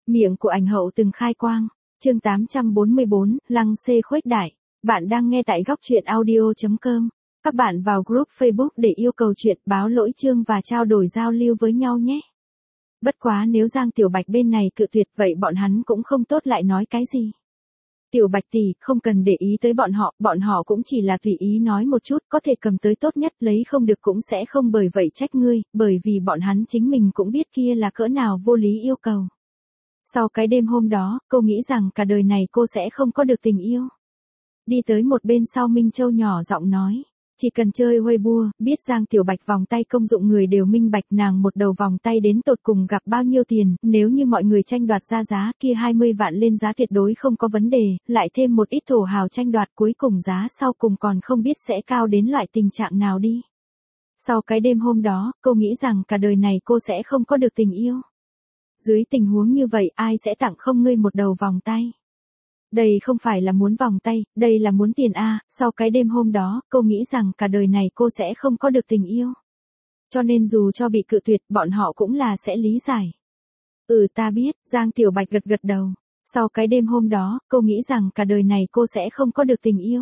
Miệng của ảnh hậu từng khai quang. Chương 844, Lăng xê khuếch đại. Bạn đang nghe tại góc truyện audio.com. Các bạn vào group Facebook để yêu cầu chuyện, báo lỗi chương và trao đổi giao lưu với nhau nhé. Bất quá nếu Giang Tiểu Bạch bên này cự tuyệt vậy bọn hắn cũng không tốt lại nói cái gì. Tiểu Bạch tỷ, không cần để ý tới bọn họ cũng chỉ là tùy ý nói một chút, có thể cầm tới tốt nhất, lấy không được cũng sẽ không bởi vậy trách ngươi, bởi vì bọn hắn chính mình cũng biết kia là cỡ nào vô lý yêu cầu. Sau cái đêm hôm đó, cô nghĩ rằng cả đời này cô sẽ không có được tình yêu. Đi tới một bên sau Minh Châu nhỏ giọng nói. Chỉ cần chơi Weibo, biết Giang Tiểu Bạch vòng tay công dụng người đều minh bạch, nàng một đầu vòng tay đến tột cùng gặp bao nhiêu tiền, nếu như mọi người tranh đoạt ra giá kia 20 vạn lên giá tuyệt đối không có vấn đề, lại thêm một ít thổ hào tranh đoạt cuối cùng giá sau cùng còn không biết sẽ cao đến loại tình trạng nào đi. Sau cái đêm hôm đó, cô nghĩ rằng cả đời này cô sẽ không có được tình yêu. Dưới tình huống như vậy ai sẽ tặng không ngươi một đầu vòng tay? Đây không phải là muốn vòng tay, đây là muốn tiền a. Sau cái đêm hôm đó, cô nghĩ rằng cả đời này cô sẽ không có được tình yêu. Cho nên dù cho bị cự tuyệt, bọn họ cũng là sẽ lý giải. Ta biết, Giang Tiểu Bạch gật gật đầu. Sau cái đêm hôm đó, cô nghĩ rằng cả đời này cô sẽ không có được tình yêu.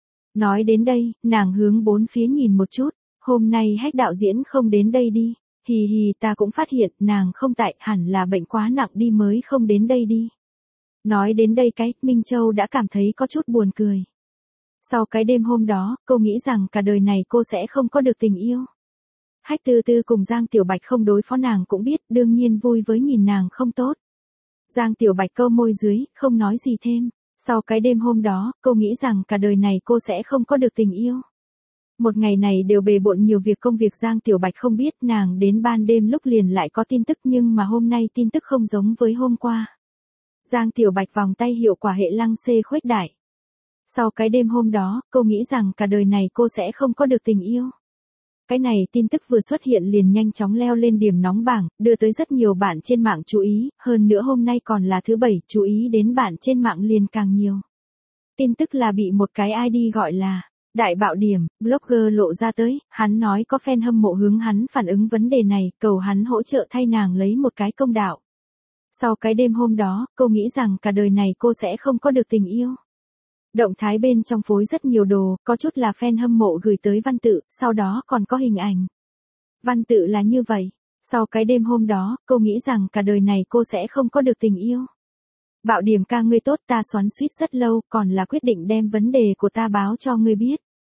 Nói đến đây, nàng hướng bốn phía nhìn một chút, hôm nay Hách đạo diễn không đến đây đi. Hì hì, ta cũng phát hiện nàng không tại, hẳn là bệnh quá nặng đi mới không đến đây đi. Nói đến đây Minh Châu đã cảm thấy có chút buồn cười. Sau cái đêm hôm đó, cô nghĩ rằng cả đời này cô sẽ không có được tình yêu. Hách Tư Tư cùng Giang Tiểu Bạch không đối phó nàng cũng biết, đương nhiên vui với nhìn nàng không tốt. Giang Tiểu Bạch câu môi dưới, không nói gì thêm. Sau cái đêm hôm đó, cô nghĩ rằng cả đời này cô sẽ không có được tình yêu. Một ngày này đều bề bộn nhiều việc công việc, Giang Tiểu Bạch không biết nàng đến ban đêm lúc liền lại có tin tức, nhưng mà hôm nay tin tức không giống với hôm qua. Giang Tiểu Bạch vòng tay hiệu quả hệ Lăng xê khuếch đại. Sau cái đêm hôm đó, cô nghĩ rằng cả đời này cô sẽ không có được tình yêu. Cái này tin tức vừa xuất hiện liền nhanh chóng leo lên điểm nóng bảng, đưa tới rất nhiều bạn trên mạng chú ý, hơn nữa hôm nay còn là thứ Bảy, chú ý đến bạn trên mạng liền càng nhiều. Tin tức là bị một cái ID gọi là Đại Bạo Điểm, blogger lộ ra tới, hắn nói có fan hâm mộ hướng hắn phản ứng vấn đề này, cầu hắn hỗ trợ thay nàng lấy một cái công đạo. Sau cái đêm hôm đó, cô nghĩ rằng cả đời này cô sẽ không có được tình yêu. Động thái bên trong phối rất nhiều đồ, có chút là fan hâm mộ gửi tới Văn Tự, sau đó còn có hình ảnh. Văn Tự là như vậy. Sau cái đêm hôm đó, cô nghĩ rằng cả đời này cô sẽ không có được tình yêu. Bạo Điểm ca ngươi tốt, ta xoắn xuýt rất lâu, còn là quyết định đem vấn đề của ta báo cho ngươi biết.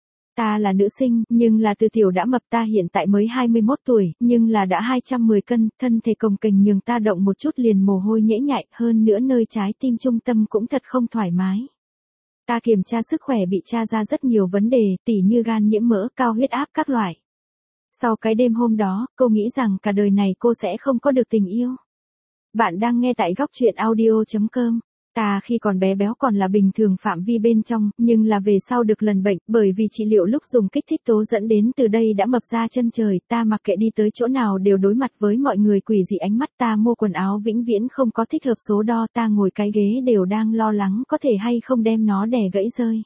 Ta là nữ sinh, nhưng là từ tiểu đã mập, ta hiện tại mới 21 tuổi, nhưng là đã 210 cân, thân thể cồng kềnh nhường ta động một chút liền mồ hôi nhễ nhại, hơn nữa nơi trái tim trung tâm cũng thật không thoải mái. Ta kiểm tra sức khỏe bị tra ra rất nhiều vấn đề, tỉ như gan nhiễm mỡ, cao huyết áp các loại. Sau cái đêm hôm đó, cô nghĩ rằng cả đời này cô sẽ không có được tình yêu. Bạn đang nghe tại góc truyện audio.com. Ta khi còn bé béo còn là bình thường phạm vi bên trong, nhưng là về sau được lần bệnh, bởi vì trị liệu lúc dùng kích thích tố dẫn đến từ đây đã mập ra chân trời, ta mặc kệ đi tới chỗ nào đều đối mặt với mọi người quỷ dị ánh mắt, ta mua quần áo vĩnh viễn không có thích hợp số đo, ta ngồi cái ghế đều đang lo lắng có thể hay không đem nó đè gãy rơi.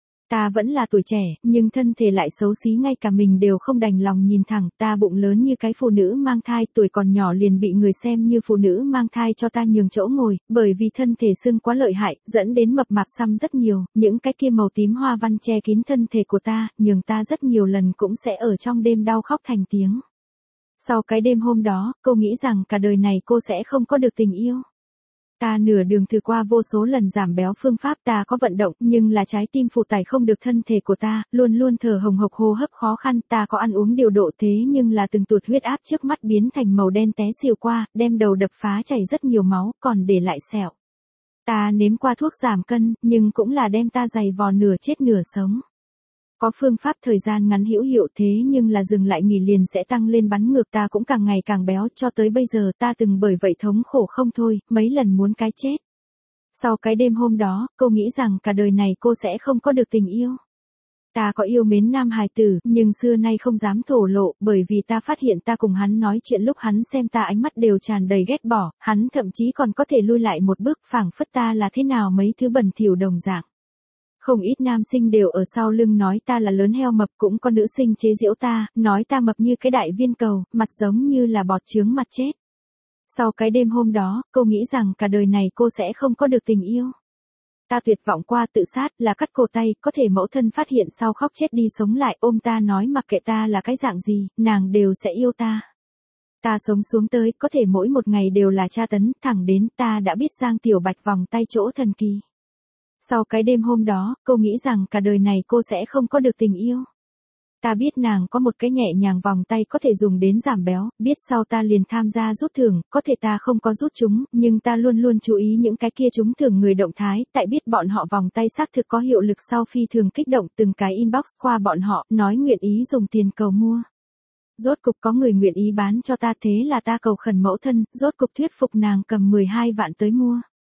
Ta vẫn là tuổi trẻ, nhưng thân thể lại xấu xí, ngay cả mình đều không đành lòng nhìn thẳng, ta bụng lớn như cái phụ nữ mang thai, tuổi còn nhỏ liền bị người xem như phụ nữ mang thai cho ta nhường chỗ ngồi, bởi vì thân thể sưng quá lợi hại, dẫn đến mập mạp xăm rất nhiều, những cái kia màu tím hoa văn che kín thân thể của ta, nhường ta rất nhiều lần cũng sẽ ở trong đêm đau khóc thành tiếng. Sau cái đêm hôm đó, cô nghĩ rằng cả đời này cô sẽ không có được tình yêu. Ta nửa đường thử qua vô số lần giảm béo phương pháp, ta có vận động, nhưng là trái tim phụ tải không được thân thể của ta, luôn luôn thở hồng hộc, hô hấp khó khăn, ta có ăn uống điều độ thế nhưng là từng tụt huyết áp trước mắt biến thành màu đen té xỉu qua, đem đầu đập phá chảy rất nhiều máu, còn để lại sẹo. Ta nếm qua thuốc giảm cân, nhưng cũng là đem ta giày vò nửa chết nửa sống. Có phương pháp thời gian ngắn hữu hiệu thế nhưng là dừng lại nghỉ liền sẽ tăng lên bắn ngược, ta cũng càng ngày càng béo, cho tới bây giờ ta từng bởi vậy thống khổ không thôi, mấy lần muốn cái chết. Sau cái đêm hôm đó, cô nghĩ rằng cả đời này cô sẽ không có được tình yêu. Ta có yêu mến nam hài tử, nhưng xưa nay không dám thổ lộ, bởi vì ta phát hiện ta cùng hắn nói chuyện lúc hắn xem ta ánh mắt đều tràn đầy ghét bỏ, hắn thậm chí còn có thể lui lại một bước, phảng phất ta là thế nào mấy thứ bẩn thỉu đồng dạng. Không ít nam sinh đều ở sau lưng nói ta là lớn heo mập, cũng có nữ sinh chế giễu ta, nói ta mập như cái đại viên cầu, mặt giống như là bọt chướng mặt chết. Sau cái đêm hôm đó, cô nghĩ rằng cả đời này cô sẽ không có được tình yêu. Ta tuyệt vọng qua tự sát là cắt cổ tay, có thể mẫu thân phát hiện sau khóc chết đi sống lại ôm ta nói mặc kệ ta là cái dạng gì, nàng đều sẽ yêu ta. Ta sống xuống tới, có thể mỗi một ngày đều là tra tấn, thẳng đến ta đã biết Giang Tiểu Bạch vòng tay chỗ thần kỳ. Sau cái đêm hôm đó, cô nghĩ rằng cả đời này cô sẽ không có được tình yêu. Ta biết nàng có một cái nhẹ nhàng vòng tay có thể dùng đến giảm béo, biết sau ta liền tham gia rút thưởng, có thể ta không có rút chúng, nhưng ta luôn luôn chú ý những cái kia trúng thưởng người động thái, tại biết bọn họ vòng tay xác thực có hiệu lực sau phi thường kích động từng cái inbox qua bọn họ, nói nguyện ý dùng tiền cầu mua. Rốt cục có người nguyện ý bán cho ta thế là ta cầu khẩn mẫu thân, rốt cục thuyết phục nàng cầm 12 vạn tới mua.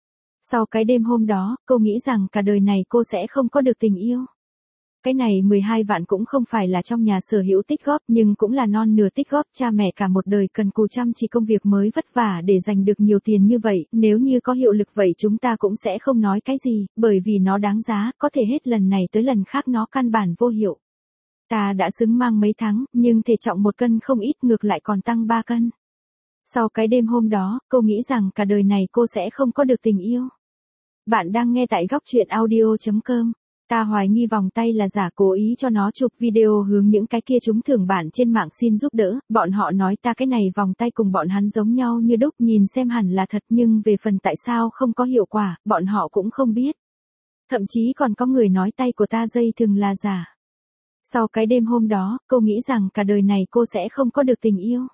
Sau cái đêm hôm đó, cô nghĩ rằng cả đời này cô sẽ không có được tình yêu. Cái này 12 vạn cũng không phải là trong nhà sở hữu tích góp nhưng cũng là non nửa tích góp cha mẹ cả một đời cần cù chăm chỉ công việc mới vất vả để giành được nhiều tiền như vậy, nếu như có hiệu lực vậy chúng ta cũng sẽ không nói cái gì, bởi vì nó đáng giá, có thể hết lần này tới lần khác nó căn bản vô hiệu. Ta đã xứng mang mấy tháng, nhưng thể trọng 1 cân không ít ngược lại còn tăng 3 cân. Sau cái đêm hôm đó, cô nghĩ rằng cả đời này cô sẽ không có được tình yêu. Bạn đang nghe tại góc truyện audio.com. Ta hoài nghi vòng tay là giả, cố ý cho nó chụp video hướng những cái kia trúng thưởng bạn trên mạng xin giúp đỡ, bọn họ nói ta cái này vòng tay cùng bọn hắn giống nhau như đúc nhìn xem hẳn là thật nhưng về phần tại sao không có hiệu quả, bọn họ cũng không biết. Thậm chí còn có người nói tay của ta dây thừng là giả. Sau cái đêm hôm đó, cô nghĩ rằng cả đời này cô sẽ không có được tình yêu.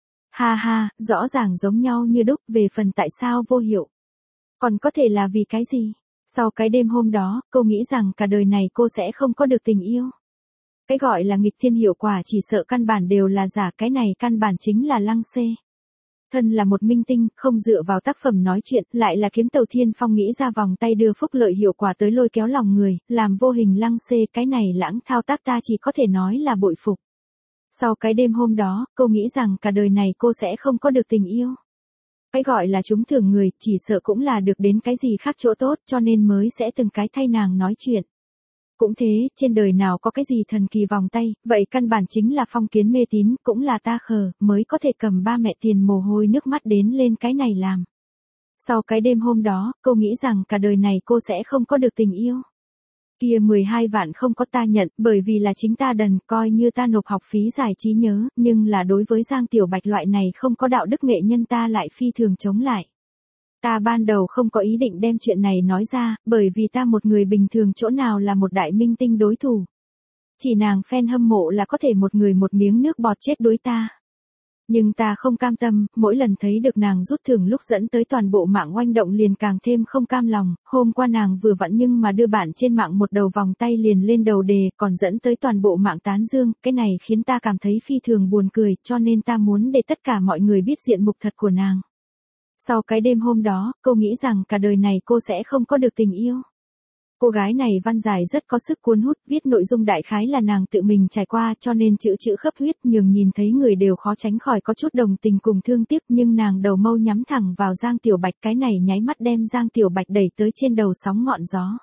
Ha ha, rõ ràng giống nhau như đúc, về phần tại sao vô hiệu. Còn có thể là vì cái gì? Sau cái đêm hôm đó, cô nghĩ rằng cả đời này cô sẽ không có được tình yêu. Cái gọi là nghịch thiên hiệu quả chỉ sợ căn bản đều là giả, cái này căn bản chính là Lăng Xê. Thân là một minh tinh, không dựa vào tác phẩm nói chuyện, lại là kiếm tàu thiên phong nghĩ ra vòng tay đưa phúc lợi hiệu quả tới lôi kéo lòng người, làm vô hình Lăng Xê, cái này lãng thao tác ta chỉ có thể nói là bội phục. Sau cái đêm hôm đó, cô nghĩ rằng cả đời này cô sẽ không có được tình yêu. Cái gọi là trúng thưởng người, chỉ sợ cũng là được đến cái gì khác chỗ tốt cho nên mới sẽ từng cái thay nàng nói chuyện. Cũng thế, trên đời nào có cái gì thần kỳ vòng tay, vậy căn bản chính là phong kiến mê tín, cũng là ta khờ, mới có thể cầm ba mẹ tiền mồ hôi nước mắt đến lên cái này làm. Sau cái đêm hôm đó, cô nghĩ rằng cả đời này cô sẽ không có được tình yêu. Kia 12 vạn không có ta nhận, bởi vì là chính ta đần, coi như ta nộp học phí giải trí nhớ, nhưng là đối với Giang Tiểu Bạch loại này không có đạo đức nghệ nhân ta lại phi thường chống lại. Ta ban đầu không có ý định đem chuyện này nói ra, bởi vì ta một người bình thường chỗ nào là một đại minh tinh đối thủ. Chỉ nàng fan hâm mộ là có thể một người một miếng nước bọt chết đối ta. Nhưng ta không cam tâm, mỗi lần thấy được nàng rút thưởng lúc dẫn tới toàn bộ mạng oanh động liền càng thêm không cam lòng, hôm qua nàng vừa vặn nhưng mà đưa bạn trên mạng một đầu vòng tay liền lên đầu đề, còn dẫn tới toàn bộ mạng tán dương, cái này khiến ta cảm thấy phi thường buồn cười, cho nên ta muốn để tất cả mọi người biết diện mục thật của nàng. Sau cái đêm hôm đó, cô nghĩ rằng cả đời này cô sẽ không có được tình yêu. Cô gái này văn dài rất có sức cuốn hút, viết nội dung đại khái là nàng tự mình trải qua cho nên chữ chữ khớp huyết nhường nhìn thấy người đều khó tránh khỏi có chút đồng tình cùng thương tiếc nhưng nàng đầu mâu nhắm thẳng vào Giang Tiểu Bạch cái này nháy mắt đem Giang Tiểu Bạch đẩy tới trên đầu sóng ngọn gió.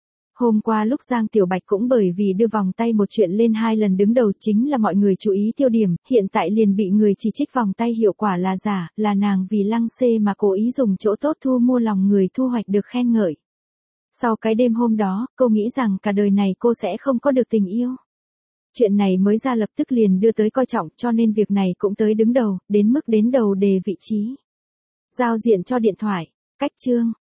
Hôm qua lúc Giang Tiểu Bạch cũng bởi vì đưa vòng tay một chuyện lên 2 lần đứng đầu chính là mọi người chú ý tiêu điểm, hiện tại liền bị người chỉ trích vòng tay hiệu quả là giả, là nàng vì Lăng Xê mà cố ý dùng chỗ tốt thu mua lòng người thu hoạch được khen ngợi. Sau cái đêm hôm đó, cô nghĩ rằng cả đời này cô sẽ không có được tình yêu. Chuyện này mới ra lập tức liền đưa tới coi trọng cho nên việc này cũng tới đứng đầu, đến mức đến đầu đề vị trí. Giao diện cho điện thoại, cách chương.